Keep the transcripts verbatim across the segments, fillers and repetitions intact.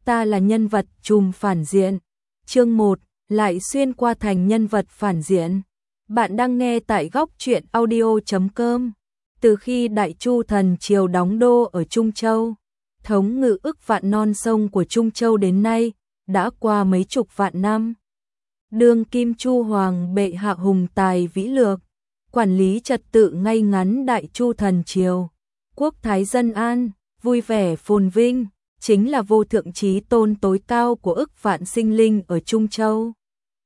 ta là nhân vật trùm phản diện. Chương một, lại xuyên qua thành nhân vật phản diện. Bạn đang nghe tại góc truyện audio chấm com. Từ khi Đại Chu thần triều đóng đô ở Trung Châu, thống ngự ức vạn non sông của Trung Châu đến nay, đã qua mấy chục vạn năm. Đương kim Chu hoàng bệ hạ hùng tài vĩ lược, quản lý trật tự ngay ngắn Đại Chu thần triều, quốc thái dân an, vui vẻ phồn vinh, chính là vô thượng chí tôn tối cao của ức vạn sinh linh ở Trung Châu.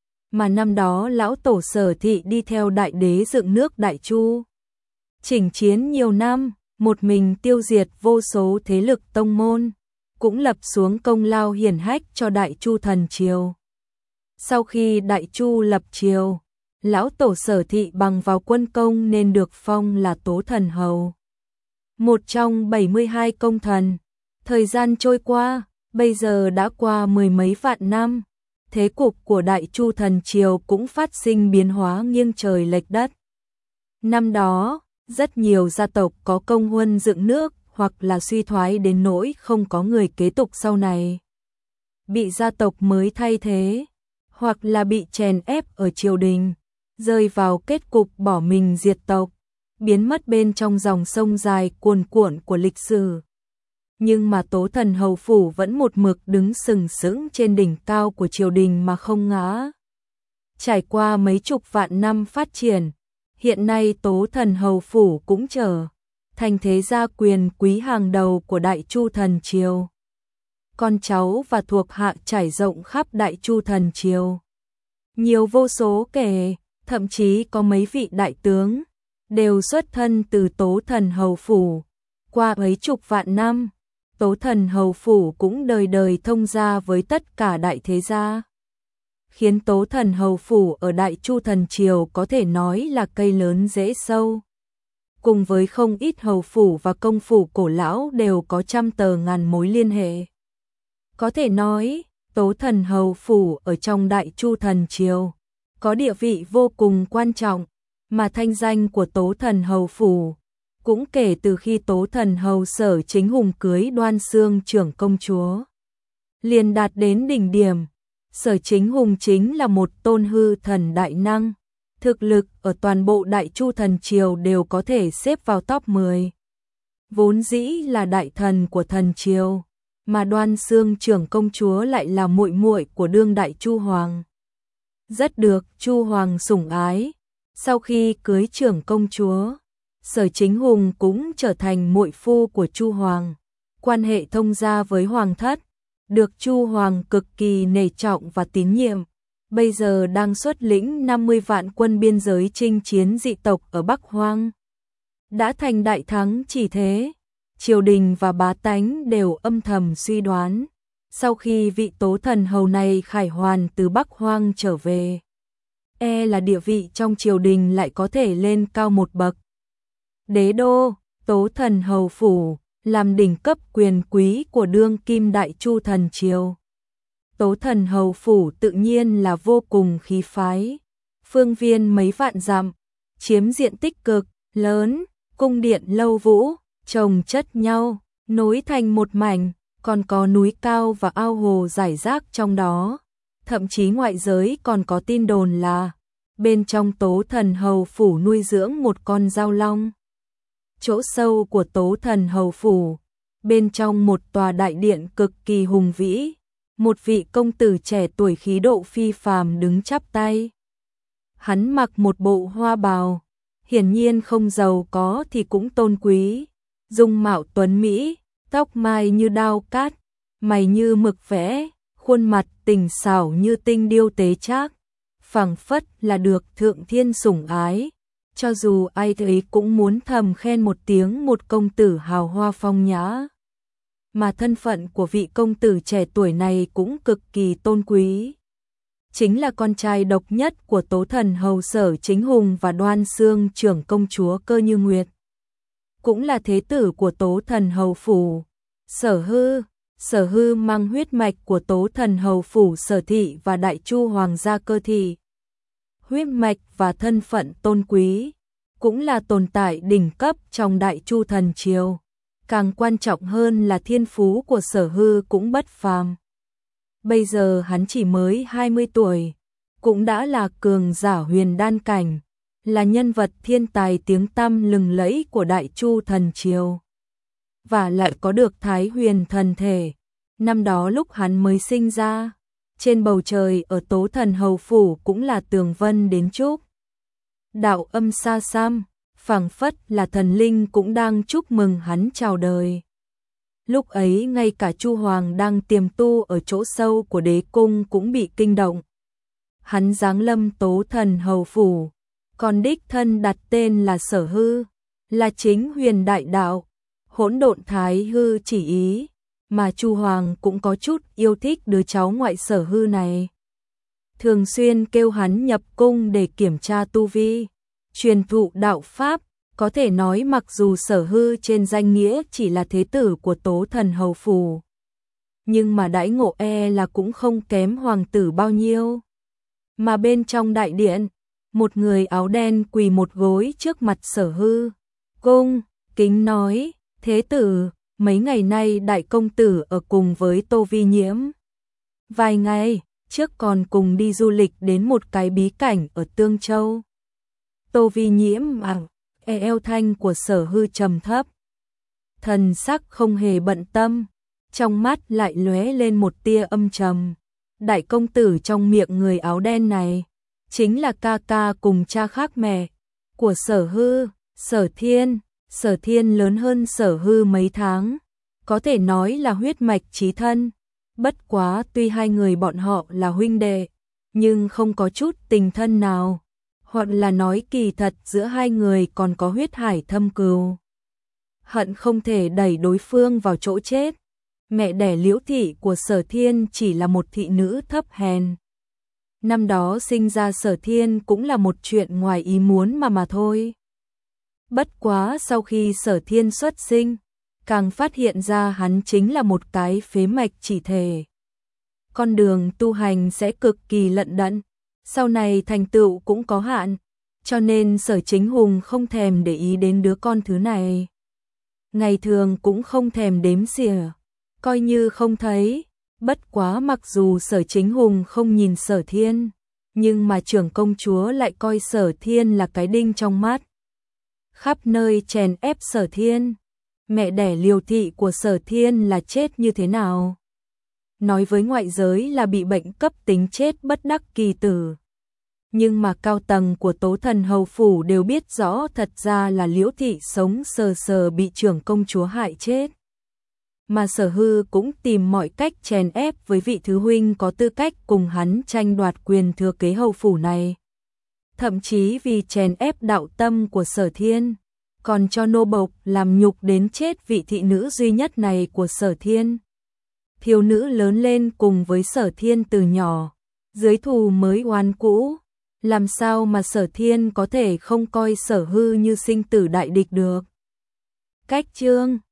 Mà năm đó lão tổ Sở Thị đi theo đại đế dựng nước Đại Chu, chỉnh chiến nhiều năm, một mình tiêu diệt vô số thế lực tông môn, cũng lập xuống công lao hiển hách cho Đại Chu thần triều. Sau khi Đại Chu lập triều, lão tổ Sở Thị bằng vào quân công nên được phong là Tố Thần Hầu, một trong bảy mươi hai công thần. Thời gian trôi qua, bây giờ đã qua mười mấy vạn năm, thế cục của Đại Chu thần triều cũng phát sinh biến hóa nghiêng trời lệch đất. Năm đó, rất nhiều gia tộc có công huân dựng nước hoặc là suy thoái đến nỗi không có người kế tục sau này, bị gia tộc mới thay thế, hoặc là bị chèn ép ở triều đình, rơi vào kết cục bỏ mình diệt tộc, biến mất bên trong dòng sông dài cuồn cuộn của lịch sử. Nhưng mà Tố Thần Hầu Phủ vẫn một mực đứng sừng sững trên đỉnh cao của triều đình mà không ngã. Trải qua mấy chục vạn năm phát triển, hiện nay Tố Thần Hầu Phủ cũng trở thành thế gia quyền quý hàng đầu của Đại Chu thần triều. Con cháu và thuộc hạ trải rộng khắp Đại Chu thần triều, nhiều vô số kể, thậm chí có mấy vị đại tướng đều xuất thân từ Tố Thần Hầu Phủ. Qua mấy chục vạn năm, Tố Thần Hầu Phủ cũng đời đời thông gia với tất cả đại thế gia, khiến Tố Thần Hầu Phủ ở Đại Chu thần triều có thể nói là cây lớn rễ sâu. Cùng với không ít hầu phủ và công phủ cổ lão đều có trăm tờ ngàn mối liên hệ. Có thể nói, Tố Thần Hầu Phủ ở trong Đại Chu thần triều có địa vị vô cùng quan trọng, mà thanh danh của Tố Thần Hầu Phủ cũng kể từ khi Tố Thần Hầu Sở Chính Hùng cưới Đoan Xương trưởng công chúa, liền đạt đến đỉnh điểm. Sở Chính Hùng chính là một tôn hư thần đại năng, thực lực ở toàn bộ Đại Chu thần triều đều có thể xếp vào top mười. Vốn dĩ là đại thần của thần triều, mà Đoan Xương trưởng công chúa lại là muội muội của đương đại Chu hoàng, rất được Chu hoàng sủng ái. Sau khi cưới trưởng công chúa, Sở Chính Hùng cũng trở thành muội phu của Chu hoàng, quan hệ thông gia với hoàng thất, được Chu hoàng cực kỳ nể trọng và tín nhiệm. Bây giờ đang xuất lĩnh năm mươi vạn quân biên giới chinh chiến dị tộc ở Bắc Hoang, đã thành đại thắng. Chỉ thế, triều đình và bá tánh đều âm thầm suy đoán, sau khi vị Tố Thần Hầu này khải hoàn từ Bắc Hoang trở về, e là địa vị trong triều đình lại có thể lên cao một bậc. Đế đô, Tố Thần Hầu Phủ, làm đỉnh cấp quyền quý của đương kim Đại Chu thần triều. Tố Thần Hầu Phủ tự nhiên là vô cùng khí phái, phương viên mấy vạn dặm, chiếm diện tích cực lớn, cung điện lâu vũ, chồng chất nhau, nối thành một mảnh, còn có núi cao và ao hồ rải rác trong đó. Thậm chí ngoại giới còn có tin đồn là bên trong Tố Thần Hầu Phủ nuôi dưỡng một con dao long. Chỗ sâu của Tố Thần Hầu Phủ, bên trong một tòa đại điện cực kỳ hùng vĩ, một vị công tử trẻ tuổi khí độ phi phàm đứng chắp tay. Hắn mặc một bộ hoa bào, hiển nhiên không giàu có thì cũng tôn quý, dung mạo tuấn mỹ, tóc mai như đao cát, mày như mực vẽ, khuôn mặt tình xảo như tinh điêu tế trác, phảng phất là được thượng thiên sủng ái. Cho dù ai thấy cũng muốn thầm khen một tiếng, một công tử hào hoa phong nhã. Mà thân phận của vị công tử trẻ tuổi này cũng cực kỳ tôn quý. Chính là con trai độc nhất của Tố Thần Hầu Sở Chính Hùng và Đoan Xương trưởng công chúa Cơ Như Nguyệt. Cũng là thế tử của Tố Thần Hầu Phủ, Sở Hư. Sở Hư mang huyết mạch của Tố Thần Hầu Phủ Sở Thị và Đại Chu Hoàng gia Cơ Thị. Huyết mạch và thân phận tôn quý, cũng là tồn tại đỉnh cấp trong Đại Chu thần triều. Càng quan trọng hơn là thiên phú của Sở Hư cũng bất phàm. bây giờ hắn chỉ mới hai mươi tuổi, cũng đã là cường giả huyền đan cảnh, là nhân vật thiên tài tiếng tăm lừng lẫy của Đại Chu thần triều. Và lại có được Thái Huyền thần thể. Năm đó lúc hắn mới sinh ra, trên bầu trời ở Tố Thần Hầu phủ cũng là tường vân đến chúc. Đạo âm xa xăm, phảng phất là thần linh cũng đang chúc mừng hắn chào đời. Lúc ấy ngay cả Chu Hoàng đang tiềm tu ở chỗ sâu của đế cung cũng bị kinh động. Hắn giáng lâm Tố Thần Hầu phủ, còn đích thân đặt tên là Sở Hư, là chính huyền đại đạo, hỗn độn thái hư chỉ ý, mà Chu Hoàng cũng có chút yêu thích đứa cháu ngoại Sở Hư này. Thường xuyên kêu hắn nhập cung để kiểm tra tu vi, truyền thụ đạo pháp, có thể nói mặc dù Sở Hư trên danh nghĩa chỉ là thế tử của Tố Thần Hầu phủ, nhưng mà đãi ngộ e là cũng không kém hoàng tử bao nhiêu. Mà bên trong đại điện, một người áo đen quỳ một gối trước mặt Sở Hư, cung kính nói: "Thế tử, mấy ngày nay đại công tử ở cùng với Tô Vi Nhiễm. Vài ngày trước còn cùng đi du lịch đến một cái bí cảnh ở Tương Châu." Tô Vi Nhiễm à, e eo thanh của Sở Hư trầm thấp, thần sắc không hề bận tâm, trong mắt lại lóe lên một tia âm trầm. Đại công tử trong miệng người áo đen này chính là ca ca cùng cha khác mẹ của Sở Hư, Sở Thiên. Sở Thiên lớn hơn Sở Hư mấy tháng, có thể nói là huyết mạch chí thân. Bất quá tuy hai người bọn họ là huynh đệ, nhưng không có chút tình thân nào, hoặc là nói kỳ thật giữa hai người còn có huyết hải thâm cừu. Hận không thể đẩy đối phương vào chỗ chết. Mẹ đẻ Liễu thị của Sở Thiên chỉ là một thị nữ thấp hèn. Năm đó sinh ra Sở Thiên cũng là một chuyện ngoài ý muốn mà mà thôi. Bất quá sau khi Sở Thiên xuất sinh, càng phát hiện ra hắn chính là một cái phế mạch chỉ thể. Con đường tu hành sẽ cực kỳ lận đận, sau này thành tựu cũng có hạn, cho nên Sở Chính Hùng không thèm để ý đến đứa con thứ này. Ngày thường cũng không thèm đếm xỉa, coi như không thấy. Bất quá mặc dù Sở Chính Hùng không nhìn Sở Thiên, nhưng mà trưởng công chúa lại coi Sở Thiên là cái đinh trong mắt, khắp nơi chèn ép Sở Thiên. Mẹ đẻ Liêu thị của Sở Thiên là chết như thế nào? Nói với ngoại giới là bị bệnh cấp tính chết bất đắc kỳ tử. Nhưng mà cao tầng của Tố Thần Hầu phủ đều biết rõ thật ra là Liễu thị sống sờ sờ bị trưởng công chúa hại chết. Mà Sở Hư cũng tìm mọi cách chèn ép với vị thứ huynh có tư cách cùng hắn tranh đoạt quyền thừa kế hầu phủ này. Thậm chí vì chèn ép đạo tâm của Sở Thiên, còn cho nô bộc làm nhục đến chết vị thị nữ duy nhất này của Sở Thiên. Thiếu nữ lớn lên cùng với Sở Thiên từ nhỏ, dưới thù mới oán cũ, làm sao mà Sở Thiên có thể không coi Sở Hư như sinh tử đại địch được. Cách chương